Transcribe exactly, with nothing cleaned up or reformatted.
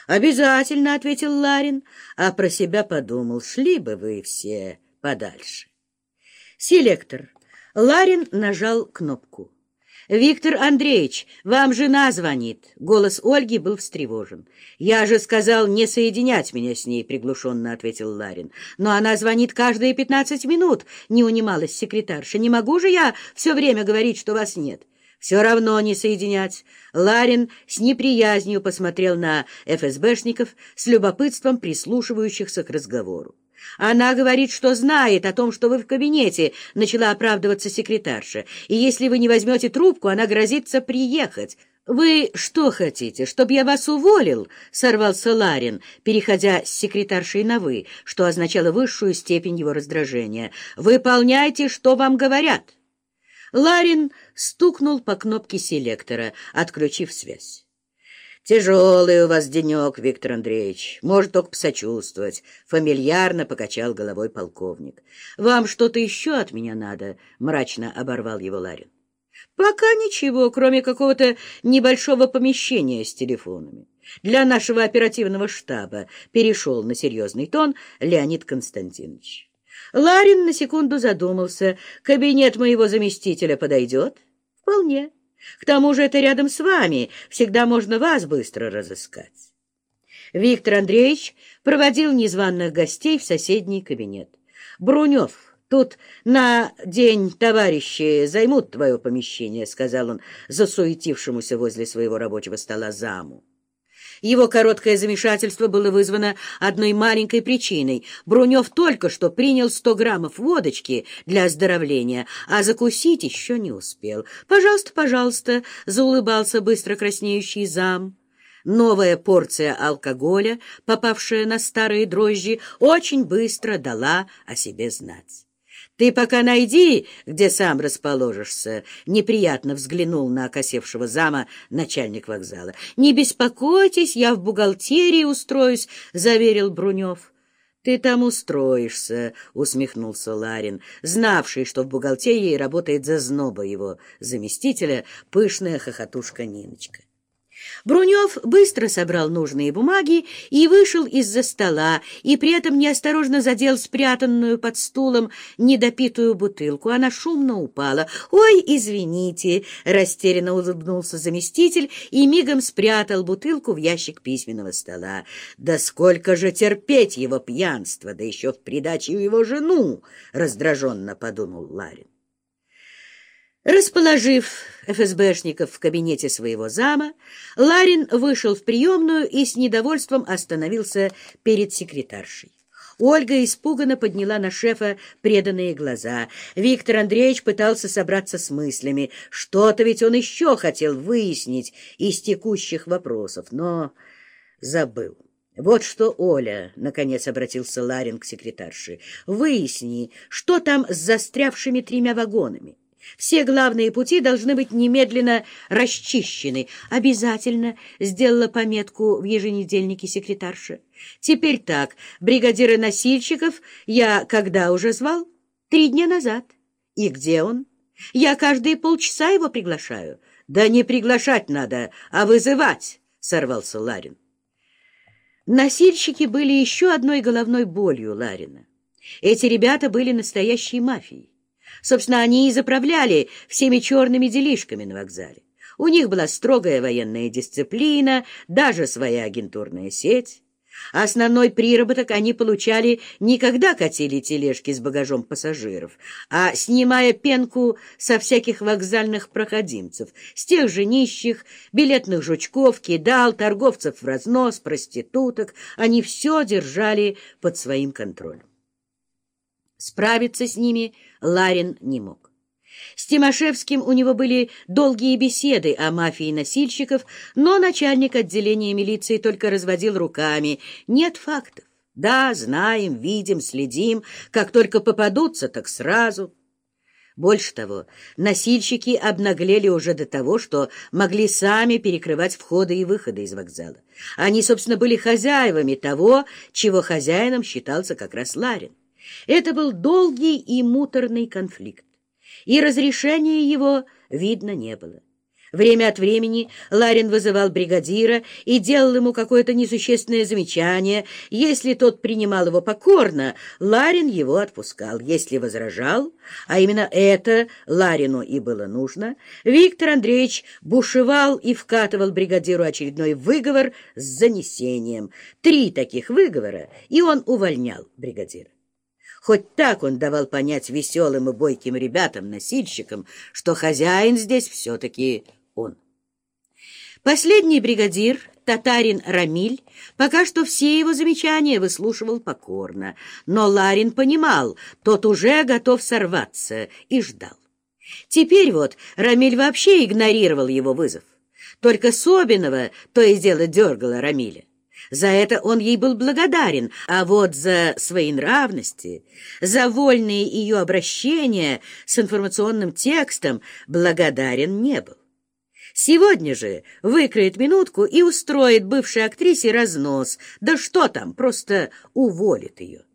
«Обязательно», — ответил Ларин, а про себя подумал: «Шли бы вы все подальше». «Селектор». Ларин нажал кнопку. «Виктор Андреевич, вам жена звонит». Голос Ольги был встревожен. «Я же сказал не соединять меня с ней», — приглушенно ответил Ларин. «Но она звонит каждые пятнадцать минут», — не унималась секретарша. «Не могу же я все время говорить, что вас нет». «Все равно не соединять». Ларин с неприязнью посмотрел на эф эс бэшников, с любопытством прислушивающихся к разговору. «Она говорит, что знает о том, что вы в кабинете», — начала оправдываться секретарша. «И если вы не возьмете трубку, она грозится приехать». «Вы что хотите, чтобы я вас уволил?» — сорвался Ларин, переходя с секретаршей на «вы», что означало высшую степень его раздражения. «Выполняйте, что вам говорят». Ларин стукнул по кнопке селектора, отключив связь. «Тяжелый у вас денек, Виктор Андреевич. Может только посочувствовать», — фамильярно покачал головой полковник. «Вам что-то еще от меня надо?» — мрачно оборвал его Ларин. «Пока ничего, кроме какого-то небольшого помещения с телефонами. Для нашего оперативного штаба», — перешел на серьезный тон Леонид Константинович. Ларин на секунду задумался. «Кабинет моего заместителя подойдет?» «Вполне. К тому же это рядом с вами. Всегда можно вас быстро разыскать». Виктор Андреевич проводил незваных гостей в соседний кабинет. «Брунев, тут на день товарищи займут твое помещение», — сказал он засуетившемуся возле своего рабочего стола заму. Его короткое замешательство было вызвано одной маленькой причиной. Брунев только что принял сто граммов водочки для оздоровления, а закусить еще не успел. «Пожалуйста, пожалуйста», — заулыбался быстро краснеющий зам. Новая порция алкоголя, попавшая на старые дрожжи, очень быстро дала о себе знать. «Ты пока найди, где сам расположишься», — неприятно взглянул на окосевшего зама начальник вокзала. «Не беспокойтесь, я в бухгалтерии устроюсь», — заверил Брунев. «Ты там устроишься», — усмехнулся Ларин, знавший, что в бухгалтерии работает зазноба его заместителя, пышная хохотушка Ниночка. Брунев быстро собрал нужные бумаги и вышел из-за стола, и при этом неосторожно задел спрятанную под стулом недопитую бутылку. Она шумно упала. «Ой, извините!» — растерянно улыбнулся заместитель и мигом спрятал бутылку в ящик письменного стола. «Да сколько же терпеть его пьянство, да еще в придачу его жену!» — раздраженно подумал Ларин. Расположив эф эс бэшников в кабинете своего зама, Ларин вышел в приемную и с недовольством остановился перед секретаршей. Ольга испуганно подняла на шефа преданные глаза. Виктор Андреевич пытался собраться с мыслями. Что-то ведь он еще хотел выяснить из текущих вопросов, но забыл. «Вот что, Оля», — наконец обратился Ларин к секретарше, — «выясни, что там с застрявшими тремя вагонами. Все главные пути должны быть немедленно расчищены». «Обязательно», — сделала пометку в еженедельнике секретарша. «Теперь так, бригадира носильщиков я когда уже звал? Три дня назад. И где он? Я каждые полчаса его приглашаю». «Да не приглашать надо, а вызывать», — сорвался Ларин. Носильщики были еще одной головной болью Ларина. Эти ребята были настоящей мафией. Собственно, они и заправляли всеми черными делишками на вокзале. У них была строгая военная дисциплина, даже своя агентурная сеть. Основной приработок они получали не когда катили тележки с багажом пассажиров, а снимая пенку со всяких вокзальных проходимцев, с тех же нищих, билетных жучков, кидал, торговцев в разнос, проституток. Они все держали под своим контролем. Справиться с ними Ларин не мог. С Тимошевским у него были долгие беседы о мафии носильщиков, но начальник отделения милиции только разводил руками. «Нет фактов. Да, знаем, видим, следим. Как только попадутся, так сразу». Больше того, носильщики обнаглели уже до того, что могли сами перекрывать входы и выходы из вокзала. Они, собственно, были хозяевами того, чего хозяином считался как раз Ларин. Это был долгий и муторный конфликт, и разрешения его видно не было. Время от времени Ларин вызывал бригадира и делал ему какое-то несущественное замечание. Если тот принимал его покорно, Ларин его отпускал. Если возражал, а именно это Ларину и было нужно, Виктор Андреевич бушевал и вкатывал бригадиру очередной выговор с занесением. Три таких выговора, и он увольнял бригадира. Хоть так он давал понять веселым и бойким ребятам-носильщикам, что хозяин здесь все-таки он. Последний бригадир, татарин Рамиль, пока что все его замечания выслушивал покорно, но Ларин понимал, тот уже готов сорваться, и ждал. Теперь вот Рамиль вообще игнорировал его вызов. Только Собинова то и дело дергала Рамиля. За это он ей был благодарен, а вот за своенравности, за вольные ее обращения с информационным текстом благодарен не был. Сегодня же выкроет минутку и устроит бывшей актрисе разнос. Да что там, просто уволит ее.